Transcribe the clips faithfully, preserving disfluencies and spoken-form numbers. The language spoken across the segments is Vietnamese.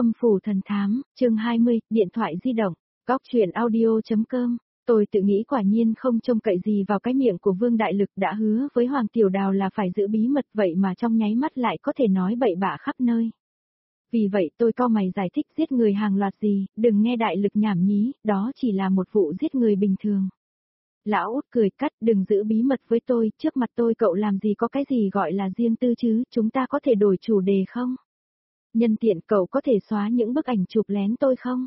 Âm phủ thần thám, chương hai mươi, điện thoại di động, góc truyện audio.com. Tôi tự nghĩ quả nhiên không trông cậy gì vào cái miệng của Vương Đại Lực đã hứa với Hoàng Tiểu Đào là phải giữ bí mật vậy mà trong nháy mắt lại có thể nói bậy bạ khắp nơi. Vì vậy tôi cau mày giải thích giết người hàng loạt gì, đừng nghe Đại Lực nhảm nhí, đó chỉ là một vụ giết người bình thường. Lão Út cười cắt, đừng giữ bí mật với tôi, trước mặt tôi cậu làm gì có cái gì gọi là riêng tư chứ, chúng ta có thể đổi chủ đề không? Nhân tiện cậu có thể xóa những bức ảnh chụp lén tôi không?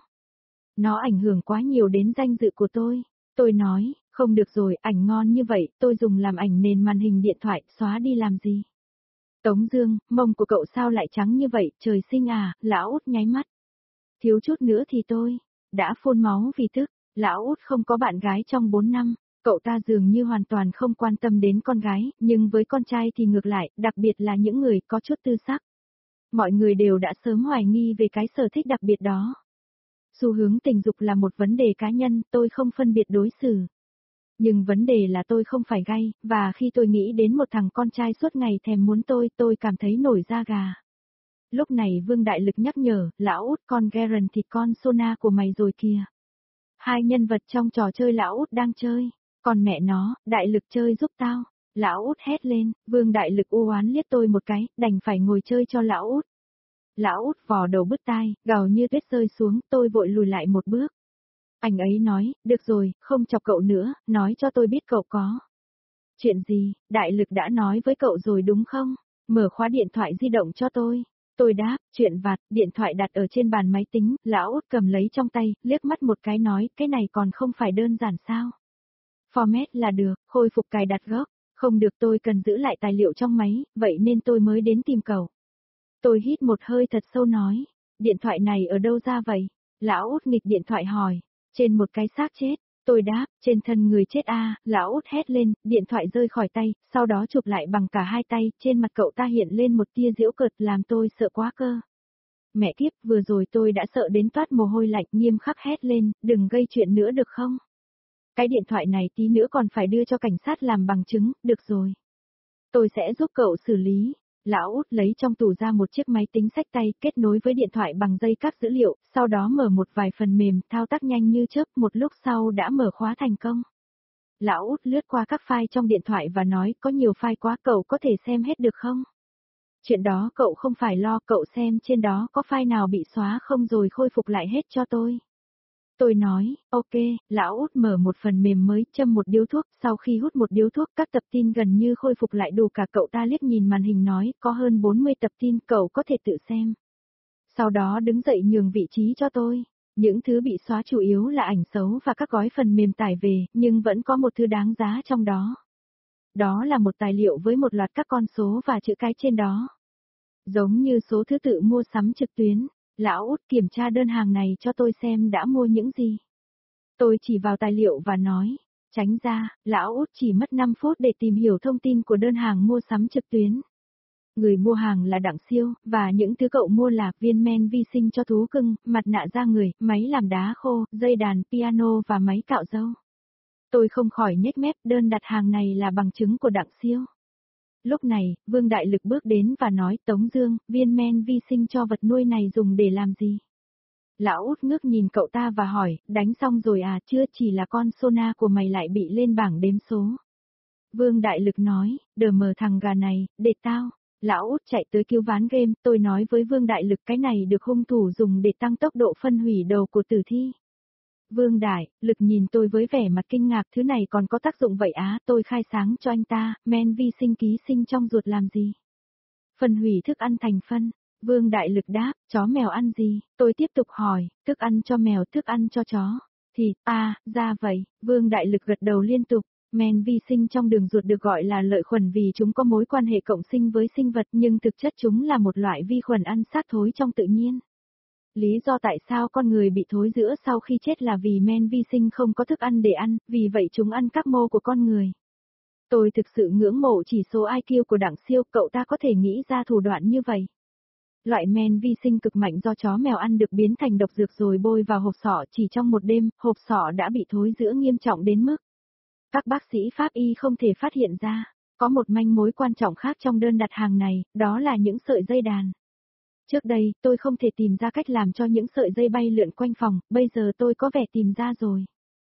Nó ảnh hưởng quá nhiều đến danh dự của tôi. Tôi nói, không được rồi, ảnh ngon như vậy, tôi dùng làm ảnh nền màn hình điện thoại, xóa đi làm gì? Tống Dương, mông của cậu sao lại trắng như vậy, trời sinh à, Lão Út nháy mắt. Thiếu chút nữa thì tôi, đã phun máu vì tức, Lão Út không có bạn gái trong bốn năm, cậu ta dường như hoàn toàn không quan tâm đến con gái, nhưng với con trai thì ngược lại, đặc biệt là những người có chút tư sắc. Mọi người đều đã sớm hoài nghi về cái sở thích đặc biệt đó. Xu hướng tình dục là một vấn đề cá nhân, tôi không phân biệt đối xử. Nhưng vấn đề là tôi không phải gay, và khi tôi nghĩ đến một thằng con trai suốt ngày thèm muốn tôi, tôi cảm thấy nổi da gà. Lúc này Vương Đại Lực nhắc nhở, Lão Út, con Garen thì con Sona của mày rồi kìa. Hai nhân vật trong trò chơi Lão Út đang chơi, còn mẹ nó, Đại Lực chơi giúp tao. Lão Út hét lên, Vương Đại Lực u oán liếc tôi một cái, đành phải ngồi chơi cho Lão Út. Lão Út vò đầu bứt tai, gào như tuyết rơi xuống, tôi vội lùi lại một bước. Anh ấy nói, được rồi, không chọc cậu nữa, nói cho tôi biết cậu có. Chuyện gì, Đại Lực đã nói với cậu rồi đúng không? Mở khóa điện thoại di động cho tôi. Tôi đáp, chuyện vặt, điện thoại đặt ở trên bàn máy tính, Lão Út cầm lấy trong tay, liếc mắt một cái nói, cái này còn không phải đơn giản sao? Format là được, khôi phục cài đặt gốc, không được tôi cần giữ lại tài liệu trong máy, vậy nên tôi mới đến tìm cậu. Tôi hít một hơi thật sâu nói, điện thoại này ở đâu ra vậy? Lão Út nghịch điện thoại hỏi, trên một cái xác chết. Tôi đáp, trên thân người chết a. À, Lão Út hét lên, điện thoại rơi khỏi tay, sau đó chụp lại bằng cả hai tay, trên mặt cậu ta hiện lên một tia giễu cợt làm tôi sợ quá cơ. Mẹ kiếp, vừa rồi tôi đã sợ đến toát mồ hôi lạnh, nghiêm khắc hét lên, đừng gây chuyện nữa được không? Cái điện thoại này tí nữa còn phải đưa cho cảnh sát làm bằng chứng, được rồi. Tôi sẽ giúp cậu xử lý. Lão Út lấy trong tủ ra một chiếc máy tính xách tay, kết nối với điện thoại bằng dây cáp dữ liệu, sau đó mở một vài phần mềm, thao tác nhanh như chớp, một lúc sau đã mở khóa thành công. Lão Út lướt qua các file trong điện thoại và nói, có nhiều file quá, cậu có thể xem hết được không? Chuyện đó cậu không phải lo, cậu xem trên đó có file nào bị xóa không rồi khôi phục lại hết cho tôi. Tôi nói, ok, Lão Út mở một phần mềm mới, châm một điếu thuốc, sau khi hút một điếu thuốc các tập tin gần như khôi phục lại đủ cả, cậu ta liếc nhìn màn hình nói, có hơn bốn mươi tập tin, cậu có thể tự xem. Sau đó đứng dậy nhường vị trí cho tôi. Những thứ bị xóa chủ yếu là ảnh xấu và các gói phần mềm tải về, nhưng vẫn có một thứ đáng giá trong đó. Đó là một tài liệu với một loạt các con số và chữ cái trên đó. Giống như số thứ tự mua sắm trực tuyến. Lão Út kiểm tra đơn hàng này cho tôi xem đã mua những gì. Tôi chỉ vào tài liệu và nói, tránh ra, Lão Út chỉ mất năm phút để tìm hiểu thông tin của đơn hàng mua sắm trực tuyến. Người mua hàng là Đặng Siêu, và những thứ cậu mua là viên men vi sinh cho thú cưng, mặt nạ da người, máy làm đá khô, dây đàn piano và máy cạo râu. Tôi không khỏi nhếch mép, đơn đặt hàng này là bằng chứng của Đặng Siêu. Lúc này, Vương Đại Lực bước đến và nói, Tống Dương, viên men vi sinh cho vật nuôi này dùng để làm gì? Lão Út ngước nhìn cậu ta và hỏi, đánh xong rồi à, chưa, chỉ là con Sona của mày lại bị lên bảng đếm số. Vương Đại Lực nói, đờ mờ thằng gà này, để tao. Lão Út chạy tới cứu ván game, tôi nói với Vương Đại Lực cái này được hung thủ dùng để tăng tốc độ phân hủy đầu của tử thi. Vương Đại Lực nhìn tôi với vẻ mặt kinh ngạc, thứ này còn có tác dụng vậy á, tôi khai sáng cho anh ta, men vi sinh ký sinh trong ruột làm gì? Phân hủy thức ăn thành phân. Vương Đại Lực đáp, chó mèo ăn gì? Tôi tiếp tục hỏi, thức ăn cho mèo, thức ăn cho chó. Thì, à, ra vậy, Vương Đại Lực gật đầu liên tục. Men vi sinh trong đường ruột được gọi là lợi khuẩn vì chúng có mối quan hệ cộng sinh với sinh vật, nhưng thực chất chúng là một loại vi khuẩn ăn xác thối trong tự nhiên. Lý do tại sao con người bị thối rữa sau khi chết là vì men vi sinh không có thức ăn để ăn, vì vậy chúng ăn các mô của con người. Tôi thực sự ngưỡng mộ chỉ số i kiu của Đặng Siêu, cậu ta có thể nghĩ ra thủ đoạn như vậy. Loại men vi sinh cực mạnh do chó mèo ăn được biến thành độc dược rồi bôi vào hộp sọ, chỉ trong một đêm, hộp sọ đã bị thối rữa nghiêm trọng đến mức các bác sĩ pháp y không thể phát hiện ra. Có một manh mối quan trọng khác trong đơn đặt hàng này, đó là những sợi dây đàn. Trước đây, tôi không thể tìm ra cách làm cho những sợi dây bay lượn quanh phòng, bây giờ tôi có vẻ tìm ra rồi.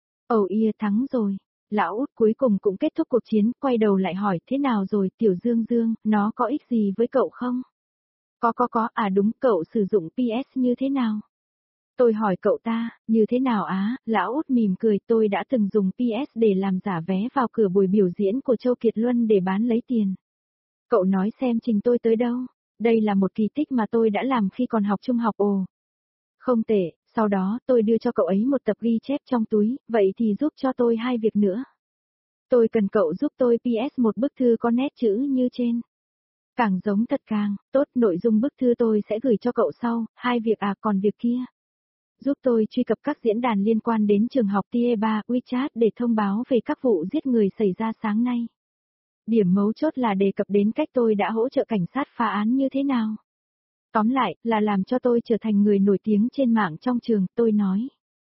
Ồ ia thắng rồi. Lão út cuối cùng cũng kết thúc cuộc chiến, quay đầu lại hỏi thế nào rồi Tiểu Dương Dương, nó có ích gì với cậu không? Có có có, à đúng, cậu sử dụng pê ét như thế nào? Tôi hỏi cậu ta, như thế nào á, lão út mỉm cười, tôi đã từng dùng pê ét để làm giả vé vào cửa buổi biểu diễn của Châu Kiệt Luân để bán lấy tiền. Cậu nói xem trình tôi tới đâu? Đây là một kỳ tích mà tôi đã làm khi còn học trung học ồ. Không tệ, sau đó tôi đưa cho cậu ấy một tập ghi chép trong túi, vậy thì giúp cho tôi hai việc nữa. Tôi cần cậu giúp tôi pê ét một bức thư có nét chữ như trên. Càng giống thật càng, tốt, nội dung bức thư tôi sẽ gửi cho cậu sau, hai việc à còn việc kia. Giúp tôi truy cập các diễn đàn liên quan đến trường học Tie ba WeChat để thông báo về các vụ giết người xảy ra sáng nay. Điểm mấu chốt là đề cập đến cách tôi đã hỗ trợ cảnh sát phá án như thế nào. Tóm lại, là làm cho tôi trở thành người nổi tiếng trên mạng trong trường, tôi nói.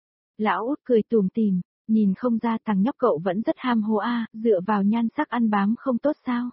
Lão út cười tủm tỉm, nhìn không ra thằng nhóc cậu vẫn rất ham hố a, dựa vào nhan sắc ăn bám không tốt sao?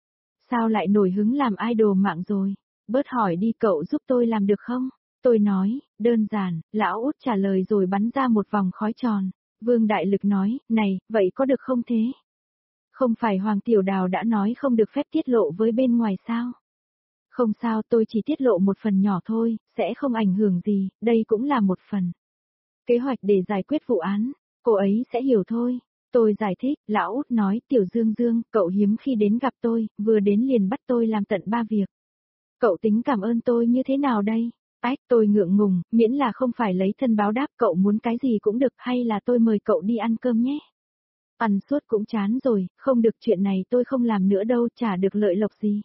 Sao lại nổi hứng làm idol mạng rồi? Bớt hỏi đi cậu giúp tôi làm được không? Tôi nói, đơn giản, lão út trả lời rồi bắn ra một vòng khói tròn. Vương Đại Lực nói, này, vậy có được không thế? Không phải Hoàng Tiểu Đào đã nói không được phép tiết lộ với bên ngoài sao? Không sao, tôi chỉ tiết lộ một phần nhỏ thôi, sẽ không ảnh hưởng gì, đây cũng là một phần. Kế hoạch để giải quyết vụ án, cô ấy sẽ hiểu thôi. Tôi giải thích, lão út nói, Tiểu Dương Dương, cậu hiếm khi đến gặp tôi, vừa đến liền bắt tôi làm tận ba việc. Cậu tính cảm ơn tôi như thế nào đây? Ách, tôi ngượng ngùng, miễn là không phải lấy thân báo đáp, cậu muốn cái gì cũng được, hay là tôi mời cậu đi ăn cơm nhé. Ăn suốt cũng chán rồi, không được, chuyện này tôi không làm nữa đâu, chả được lợi lộc gì.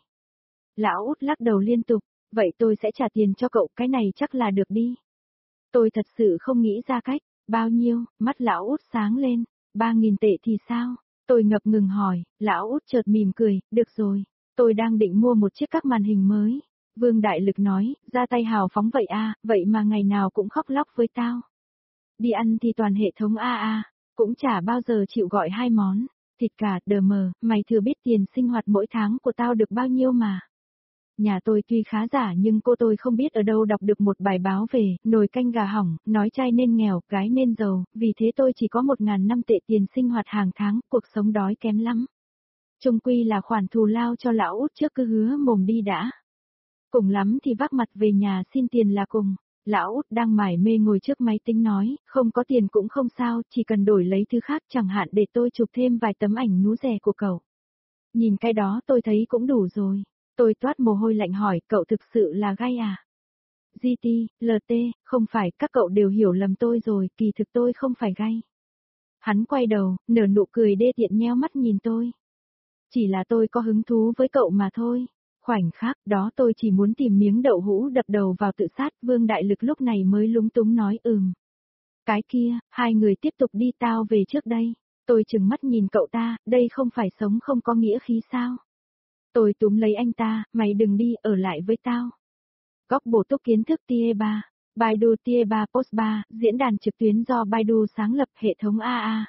Lão út lắc đầu liên tục, vậy tôi sẽ trả tiền cho cậu, cái này chắc là được đi. Tôi thật sự không nghĩ ra cách, bao nhiêu, mắt lão út sáng lên, ba nghìn tệ thì sao? Tôi ngập ngừng hỏi, lão út chợt mỉm cười, được rồi, tôi đang định mua một chiếc các màn hình mới. Vương Đại Lực nói, ra tay hào phóng vậy a, vậy mà ngày nào cũng khóc lóc với tao. Đi ăn thì toàn hệ thống a a, cũng chả bao giờ chịu gọi hai món, thịt cả, đờ mờ, mày thừa biết tiền sinh hoạt mỗi tháng của tao được bao nhiêu mà. Nhà tôi tuy khá giả nhưng cô tôi không biết ở đâu đọc được một bài báo về, nồi canh gà hỏng, nói trai nên nghèo, gái nên giàu, vì thế tôi chỉ có một ngàn năm tệ tiền sinh hoạt hàng tháng, cuộc sống đói kém lắm. Chung quy là khoản thù lao cho lão út trước cứ hứa mồm đi đã. Cùng lắm thì vác mặt về nhà xin tiền là cùng. Lão út đang mải mê ngồi trước máy tính nói, không có tiền cũng không sao, chỉ cần đổi lấy thứ khác chẳng hạn để tôi chụp thêm vài tấm ảnh núi rẻ của cậu. Nhìn cái đó tôi thấy cũng đủ rồi. Tôi toát mồ hôi lạnh hỏi, cậu thực sự là gay à? giê tê, lờ tê, không phải, các cậu đều hiểu lầm tôi rồi, kỳ thực tôi không phải gay. Hắn quay đầu, nở nụ cười đê tiện nheo mắt nhìn tôi. Chỉ là tôi có hứng thú với cậu mà thôi. Khoảnh khắc đó tôi chỉ muốn tìm miếng đậu hũ đập đầu vào tự sát, Vương Đại Lực lúc này mới lúng túng nói ừm. Cái kia, hai người tiếp tục đi, tao về trước đây. Tôi chừng mắt nhìn cậu ta, đây không phải sống không có nghĩa khí sao? Tôi túm lấy anh ta, mày đừng đi, ở lại với tao. Góc bổ túc kiến thức Tie ba, Baidu Tie ba Post ba, diễn đàn trực tuyến do Baidu sáng lập, hệ thống a a.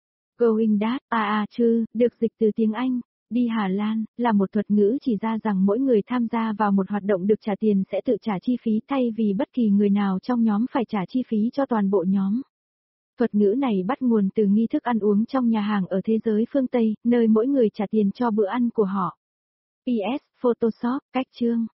Going that, a a chư, được dịch từ tiếng Anh. Đi Hà Lan, là một thuật ngữ chỉ ra rằng mỗi người tham gia vào một hoạt động được trả tiền sẽ tự trả chi phí thay vì bất kỳ người nào trong nhóm phải trả chi phí cho toàn bộ nhóm. Thuật ngữ này bắt nguồn từ nghi thức ăn uống trong nhà hàng ở thế giới phương Tây, nơi mỗi người trả tiền cho bữa ăn của họ. pê ét, Photoshop, cách chương.